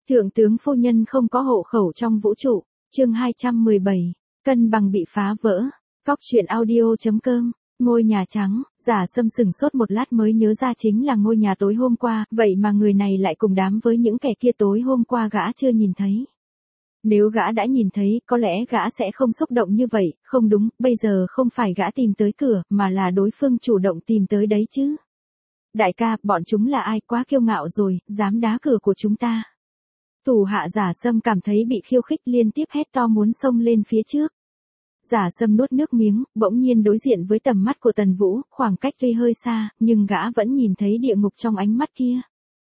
Thượng tướng phu nhân không có hộ khẩu trong vũ trụ. Chương 217. Cân bằng bị phá vỡ. Cóc truyện audio.com. Ngôi nhà trắng. Giả Sâm sừng sốt một lát mới nhớ ra chính là ngôi nhà tối hôm qua, vậy mà người này lại cùng đám với những kẻ kia tối hôm qua gã chưa nhìn thấy. Nếu gã đã nhìn thấy, có lẽ gã sẽ không xúc động như vậy. Không đúng, bây giờ không phải gã tìm tới cửa, mà là đối phương chủ động tìm tới đấy chứ. Đại ca, bọn chúng là ai? Quá kiêu ngạo rồi, dám đá cửa của chúng ta. Thủ hạ Giả Sâm cảm thấy bị khiêu khích, liên tiếp hét to muốn xông lên phía trước. Giả Sâm nuốt nước miếng, bỗng nhiên đối diện với tầm mắt của Tần Vũ, khoảng cách tuy hơi xa, nhưng gã vẫn nhìn thấy địa ngục trong ánh mắt kia.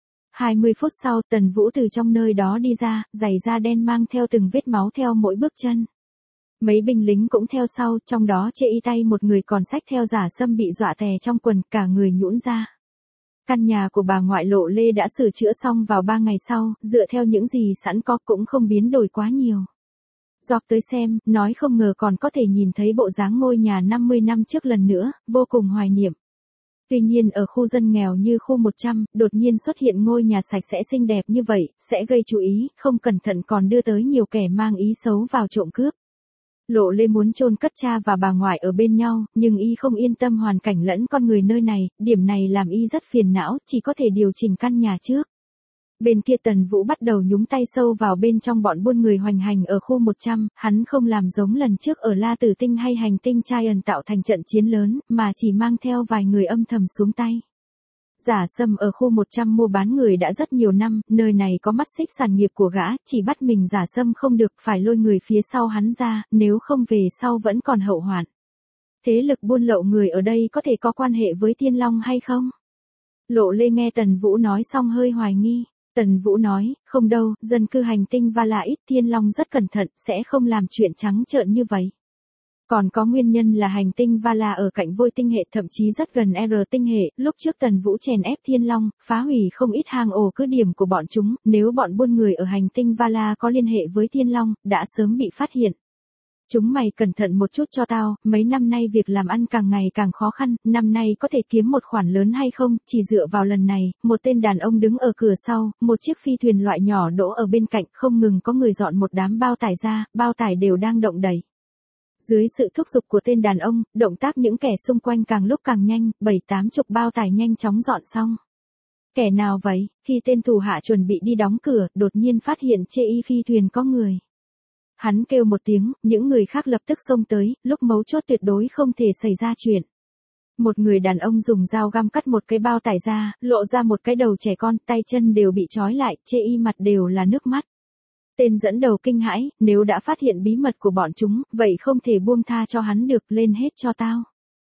20 phút sau, Tần Vũ từ trong nơi đó đi ra, giày da đen mang theo từng vết máu theo mỗi bước chân. Mấy binh lính cũng theo sau, trong đó chê y tay một người còn xách theo Giả Sâm bị dọa tè trong quần, cả người nhũn ra. Căn nhà của bà ngoại Lộ Lê đã sửa chữa xong vào 3 ngày sau, dựa theo những gì sẵn có cũng không biến đổi quá nhiều. Dọc tới xem, nói không ngờ còn có thể nhìn thấy bộ dáng ngôi nhà 50 năm trước lần nữa, vô cùng hoài niệm. Tuy nhiên ở khu dân nghèo như khu 100, đột nhiên xuất hiện ngôi nhà sạch sẽ xinh đẹp như vậy, sẽ gây chú ý, không cẩn thận còn đưa tới nhiều kẻ mang ý xấu vào trộm cướp. Lộ Lê muốn chôn cất cha và bà ngoại ở bên nhau, nhưng y không yên tâm hoàn cảnh lẫn con người nơi này, điểm này làm y rất phiền não, chỉ có thể điều chỉnh căn nhà trước. Bên kia Tần Vũ bắt đầu nhúng tay sâu vào bên trong bọn buôn người hoành hành ở khu 100, hắn không làm giống lần trước ở La Tử Tinh hay hành tinh Giant tạo thành trận chiến lớn, mà chỉ mang theo vài người âm thầm xuống tay. Giả Sâm ở khu 100 mua bán người đã rất nhiều năm, nơi này có mắt xích sản nghiệp của gã, chỉ bắt mình Giả Sâm không được, phải lôi người phía sau hắn ra, nếu không về sau vẫn còn hậu hoạn. Thế lực buôn lậu người ở đây có thể có quan hệ với Thiên Long hay không? Lộ Lê nghe Tần Vũ nói xong hơi hoài nghi. Tần Vũ nói, không đâu, dân cư hành tinh Vala ít, Thiên Long rất cẩn thận, sẽ không làm chuyện trắng trợn như vậy. Còn có nguyên nhân là hành tinh Vala ở cạnh Vôi tinh hệ, thậm chí rất gần R tinh hệ, lúc trước Tần Vũ chèn ép Thiên Long, phá hủy không ít hang ổ cứ điểm của bọn chúng, nếu bọn buôn người ở hành tinh Vala có liên hệ với Thiên Long, đã sớm bị phát hiện. Chúng mày cẩn thận một chút cho tao, mấy năm nay việc làm ăn càng ngày càng khó khăn, năm nay có thể kiếm một khoản lớn hay không, chỉ dựa vào lần này, một tên đàn ông đứng ở cửa sau, một chiếc phi thuyền loại nhỏ đỗ ở bên cạnh, không ngừng có người dọn một đám bao tải ra, bao tải đều đang động đẩy. Dưới sự thúc giục của tên đàn ông, động tác những kẻ xung quanh càng lúc càng nhanh, 7-80 bao tải nhanh chóng dọn xong. Kẻ nào vậy? Khi tên thủ hạ chuẩn bị đi đóng cửa, đột nhiên phát hiện trên phi thuyền có người. Hắn kêu một tiếng, những người khác lập tức xông tới, lúc mấu chốt tuyệt đối không thể xảy ra chuyện. Một người đàn ông dùng dao găm cắt một cái bao tải ra, lộ ra một cái đầu trẻ con, tay chân đều bị trói lại, chê y mặt đều là nước mắt. Tên dẫn đầu kinh hãi, nếu đã phát hiện bí mật của bọn chúng, vậy không thể buông tha cho hắn được, lên hết cho tao.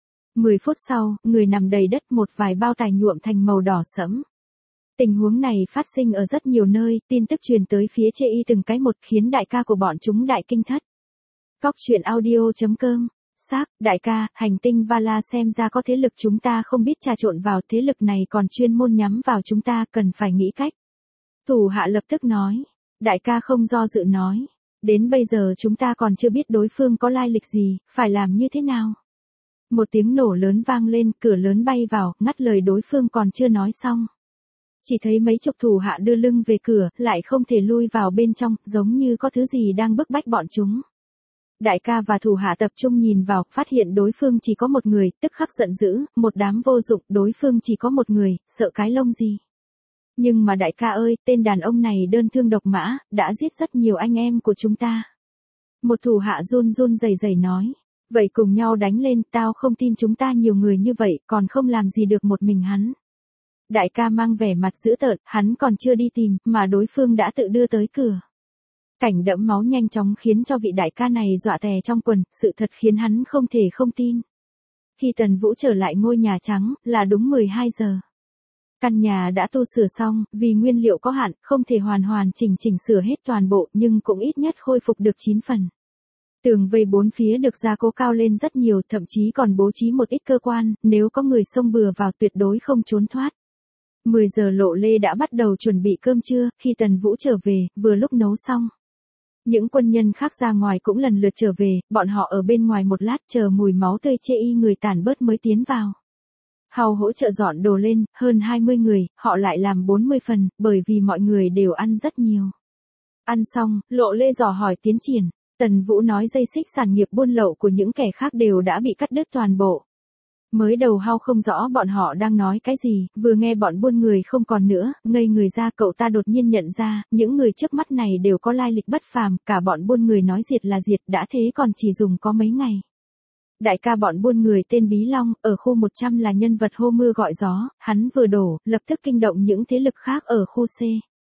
10 phút sau, người nằm đầy đất, một vài bao tải nhuộm thành màu đỏ sẫm. Tình huống này phát sinh ở rất nhiều nơi, tin tức truyền tới phía chê y từng cái một khiến đại ca của bọn chúng đại kinh thất. Cóc truyện audio.com. Xác, đại ca, hành tinh Vala xem ra có thế lực chúng ta không biết trà trộn vào, thế lực này còn chuyên môn nhắm vào chúng ta, cần phải nghĩ cách. Thủ hạ lập tức nói. Đại ca không do dự nói. Đến bây giờ chúng ta còn chưa biết đối phương có lai lịch gì, phải làm như thế nào? Một tiếng nổ lớn vang lên, cửa lớn bay vào, ngắt lời đối phương còn chưa nói xong. Chỉ thấy mấy chục thủ hạ đưa lưng về cửa, lại không thể lui vào bên trong, giống như có thứ gì đang bức bách bọn chúng. Đại ca và thủ hạ tập trung nhìn vào, phát hiện đối phương chỉ có một người, tức khắc giận dữ, một đám vô dụng, đối phương chỉ có một người, sợ cái lông gì. Nhưng mà đại ca ơi, tên đàn ông này đơn thương độc mã, đã giết rất nhiều anh em của chúng ta. Một thủ hạ run run rẩy rẩy nói, vậy cùng nhau đánh lên, tao không tin chúng ta nhiều người như vậy, còn không làm gì được một mình hắn. Đại ca mang vẻ mặt dữ tợn, hắn còn chưa đi tìm, mà đối phương đã tự đưa tới cửa. Cảnh đẫm máu nhanh chóng khiến cho vị đại ca này dọa tè trong quần, sự thật khiến hắn không thể không tin. Khi Tần Vũ trở lại ngôi nhà trắng, là đúng 12 giờ. Căn nhà đã tu sửa xong, vì nguyên liệu có hạn, không thể hoàn chỉnh sửa hết toàn bộ, nhưng cũng ít nhất khôi phục được 9 phần. Tường vây bốn phía được gia cố cao lên rất nhiều, thậm chí còn bố trí một ít cơ quan, nếu có người xông bừa vào tuyệt đối không trốn thoát. 10 giờ Lộ Lê đã bắt đầu chuẩn bị cơm trưa, khi Tần Vũ trở về, vừa lúc nấu xong. Những quân nhân khác ra ngoài cũng lần lượt trở về, bọn họ ở bên ngoài một lát chờ mùi máu tươi chê y người tàn bớt mới tiến vào. Hầu hỗ trợ dọn đồ lên, hơn 20 người, họ lại làm 40 phần, bởi vì mọi người đều ăn rất nhiều. Ăn xong, Lộ Lê dò hỏi tiến triển. Tần Vũ nói dây xích sản nghiệp buôn lậu của những kẻ khác đều đã bị cắt đứt toàn bộ. Mới đầu Hao không rõ bọn họ đang nói cái gì, vừa nghe bọn buôn người không còn nữa, ngây người ra cậu ta đột nhiên nhận ra, những người trước mắt này đều có lai lịch bất phàm, cả bọn buôn người nói diệt là diệt, đã thế còn chỉ dùng có mấy ngày. Đại ca bọn buôn người tên Bí Long, ở khu 100 là nhân vật hô mưa gọi gió, hắn vừa đổ, lập tức kinh động những thế lực khác ở khu C.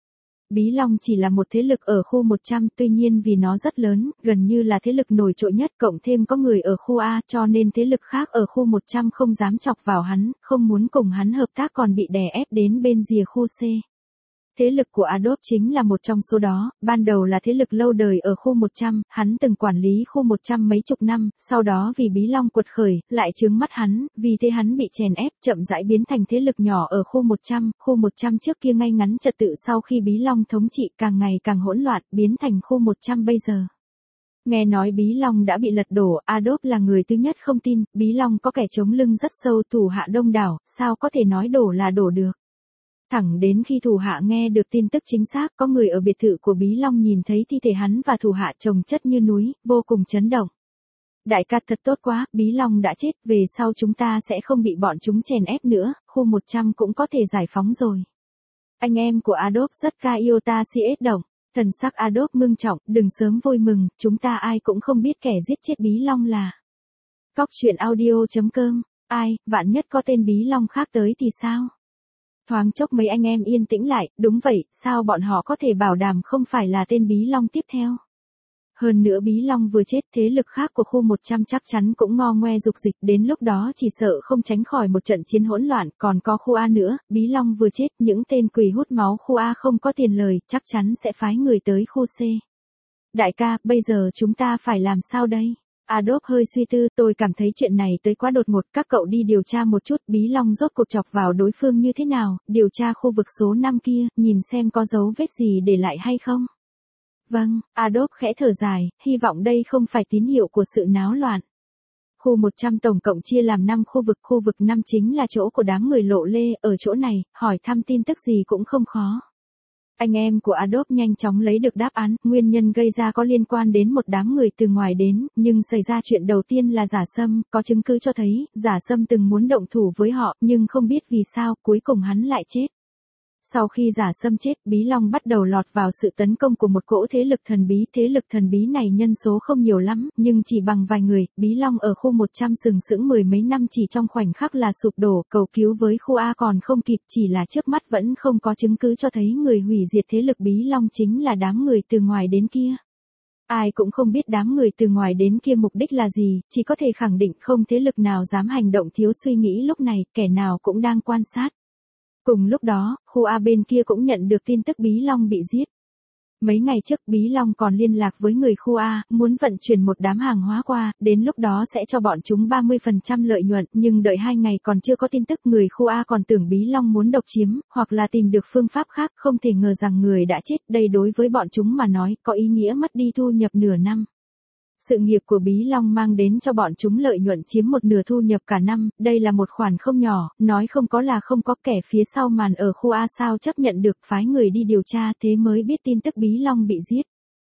Bí Long chỉ là một thế lực ở khu 100, tuy nhiên vì nó rất lớn, gần như là thế lực nổi trội nhất, cộng thêm có người ở khu A, cho nên thế lực khác ở khu 100 không dám chọc vào hắn, không muốn cùng hắn hợp tác còn bị đè ép đến bên rìa khu C. Thế lực của Adolf chính là một trong số đó, ban đầu là thế lực lâu đời ở khu 100, hắn từng quản lý khu 100 mấy chục năm, sau đó vì Bí Long quật khởi, lại trướng mắt hắn, vì thế hắn bị chèn ép, chậm rãi biến thành thế lực nhỏ ở khu 100 trước kia ngay ngắn trật tự sau khi Bí Long thống trị càng ngày càng hỗn loạn, biến thành khu 100 bây giờ. Nghe nói Bí Long đã bị lật đổ, Adolf là người thứ nhất không tin, Bí Long có kẻ chống lưng rất sâu, thủ hạ đông đảo, sao có thể nói đổ là đổ được. Thẳng đến khi thủ hạ nghe được tin tức chính xác, có người ở biệt thự của Bí Long nhìn thấy thi thể hắn và thủ hạ chồng chất như núi, vô cùng chấn động. Đại ca thật tốt quá, Bí Long đã chết, về sau chúng ta sẽ không bị bọn chúng chèn ép nữa, khu 100 cũng có thể giải phóng rồi. Anh em của Adolf rất ca yêu ta CS động, thần sắc Adolf ngưng trọng, đừng sớm vui mừng, chúng ta ai cũng không biết kẻ giết chết Bí Long là. Cóc truyện audio.com, ai, vạn nhất có tên Bí Long khác tới thì sao? Thoáng chốc mấy anh em yên tĩnh lại, đúng vậy, sao bọn họ có thể bảo đảm không phải là tên Bí Long tiếp theo? Hơn nữa Bí Long vừa chết, thế lực khác của khu 100 chắc chắn cũng ngo ngoe dục dịch, đến lúc đó chỉ sợ không tránh khỏi một trận chiến hỗn loạn, còn có khu A nữa, Bí Long vừa chết, những tên quỷ hút máu khu A không có tiền lời, chắc chắn sẽ phái người tới khu C. Đại ca, bây giờ chúng ta phải làm sao đây? Adolf hơi suy tư, tôi cảm thấy chuyện này tới quá đột ngột, các cậu đi điều tra một chút, Bí Long rốt cuộc chọc vào đối phương như thế nào, điều tra khu vực số 5 kia, nhìn xem có dấu vết gì để lại hay không. Vâng, Adolf khẽ thở dài, hy vọng đây không phải tín hiệu của sự náo loạn. Khu 100 tổng cộng chia làm 5 khu vực 5 chính là chỗ của đám người Lộ Lê, ở chỗ này, hỏi thăm tin tức gì cũng không khó. Anh em của Adolf nhanh chóng lấy được đáp án, nguyên nhân gây ra có liên quan đến một đám người từ ngoài đến, nhưng xảy ra chuyện đầu tiên là Giả Sâm, có chứng cứ cho thấy, Giả Sâm từng muốn động thủ với họ, nhưng không biết vì sao, cuối cùng hắn lại chết. Sau khi Giả Sâm chết, Bí Long bắt đầu lọt vào sự tấn công của một cỗ thế lực thần bí này nhân số không nhiều lắm, nhưng chỉ bằng vài người, Bí Long ở khu 100 sừng sững mười mấy năm chỉ trong khoảnh khắc là sụp đổ, cầu cứu với khu A còn không kịp, chỉ là trước mắt vẫn không có chứng cứ cho thấy người hủy diệt thế lực Bí Long chính là đám người từ ngoài đến kia. Ai cũng không biết đám người từ ngoài đến kia mục đích là gì, chỉ có thể khẳng định không thế lực nào dám hành động thiếu suy nghĩ lúc này, kẻ nào cũng đang quan sát. Cùng lúc đó, khu A bên kia cũng nhận được tin tức Bí Long bị giết. Mấy ngày trước Bí Long còn liên lạc với người khu A, muốn vận chuyển một đám hàng hóa qua, đến lúc đó sẽ cho bọn chúng 30% lợi nhuận, nhưng đợi 2 ngày còn chưa có tin tức, người khu A còn tưởng Bí Long muốn độc chiếm, hoặc là tìm được phương pháp khác, không thể ngờ rằng người đã chết, đây đối với bọn chúng mà nói, có ý nghĩa mất đi thu nhập nửa năm. Sự nghiệp của Bí Long mang đến cho bọn chúng lợi nhuận chiếm một nửa thu nhập cả năm, đây là một khoản không nhỏ, nói không có là không có, kẻ phía sau màn ở khu A sao chấp nhận được, phái người đi điều tra thế mới biết tin tức Bí Long bị giết.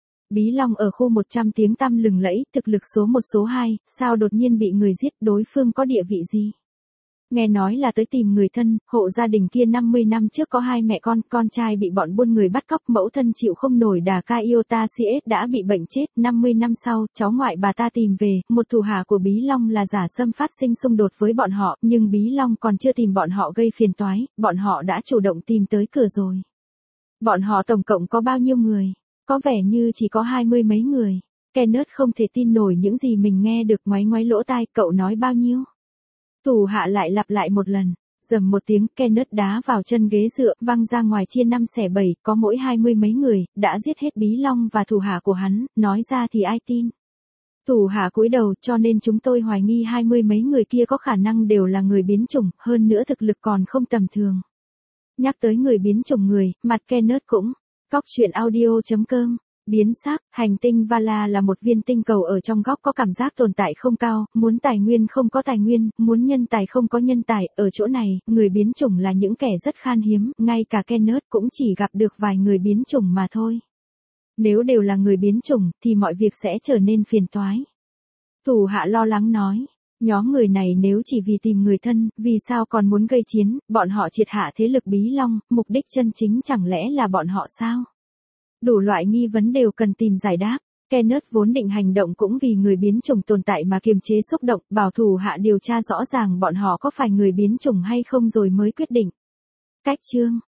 Bí Long ở khu 100 tiếng tăm lừng lẫy, thực lực số 1 số 2, sao đột nhiên bị người giết, đối phương có địa vị gì? Nghe nói là tới tìm người thân, hộ gia đình kia 50 năm trước có 2 mẹ con trai bị bọn buôn người bắt cóc, mẫu thân chịu không nổi đà ca iota CS đã bị bệnh chết, 50 năm sau, cháu ngoại bà ta tìm về, một thủ hạ của Bí Long là Giả Sâm phát sinh xung đột với bọn họ, nhưng Bí Long còn chưa tìm bọn họ gây phiền toái, bọn họ đã chủ động tìm tới cửa rồi. Bọn họ tổng cộng có bao nhiêu người? Có vẻ như chỉ có 20 mấy người. Kenneth không thể tin nổi những gì mình nghe được, ngoáy ngoáy lỗ tai, cậu nói bao nhiêu? Thủ hạ lại lặp lại một lần, rầm một tiếng, Kenneth đá vào chân ghế dựa, văng ra ngoài chia 5 xẻ 7, có mỗi 20 mấy người, đã giết hết Bí Long và thủ hạ của hắn, nói ra thì ai tin. Thủ hạ cúi đầu, cho nên chúng tôi hoài nghi 20 mấy người kia có khả năng đều là người biến chủng, hơn nữa thực lực còn không tầm thường. Nhắc tới người biến chủng người, mặt Kenneth cũng, cóc truyện audio.com. Biến sắc, hành tinh Vala là một viên tinh cầu ở trong góc có cảm giác tồn tại không cao, muốn tài nguyên không có tài nguyên, muốn nhân tài không có nhân tài, ở chỗ này, người biến chủng là những kẻ rất khan hiếm, ngay cả Kenneth cũng chỉ gặp được vài người biến chủng mà thôi. Nếu đều là người biến chủng, thì mọi việc sẽ trở nên phiền toái. Thủ hạ lo lắng nói. Nhóm người này nếu chỉ vì tìm người thân, vì sao còn muốn gây chiến, bọn họ triệt hạ thế lực Bí Long, mục đích chân chính chẳng lẽ là bọn họ sao? Đủ loại nghi vấn đều cần tìm giải đáp. Kenneth vốn định hành động cũng vì người biến chủng tồn tại mà kiềm chế xúc động, bảo thủ hạ điều tra rõ ràng bọn họ có phải người biến chủng hay không rồi mới quyết định. Cách chương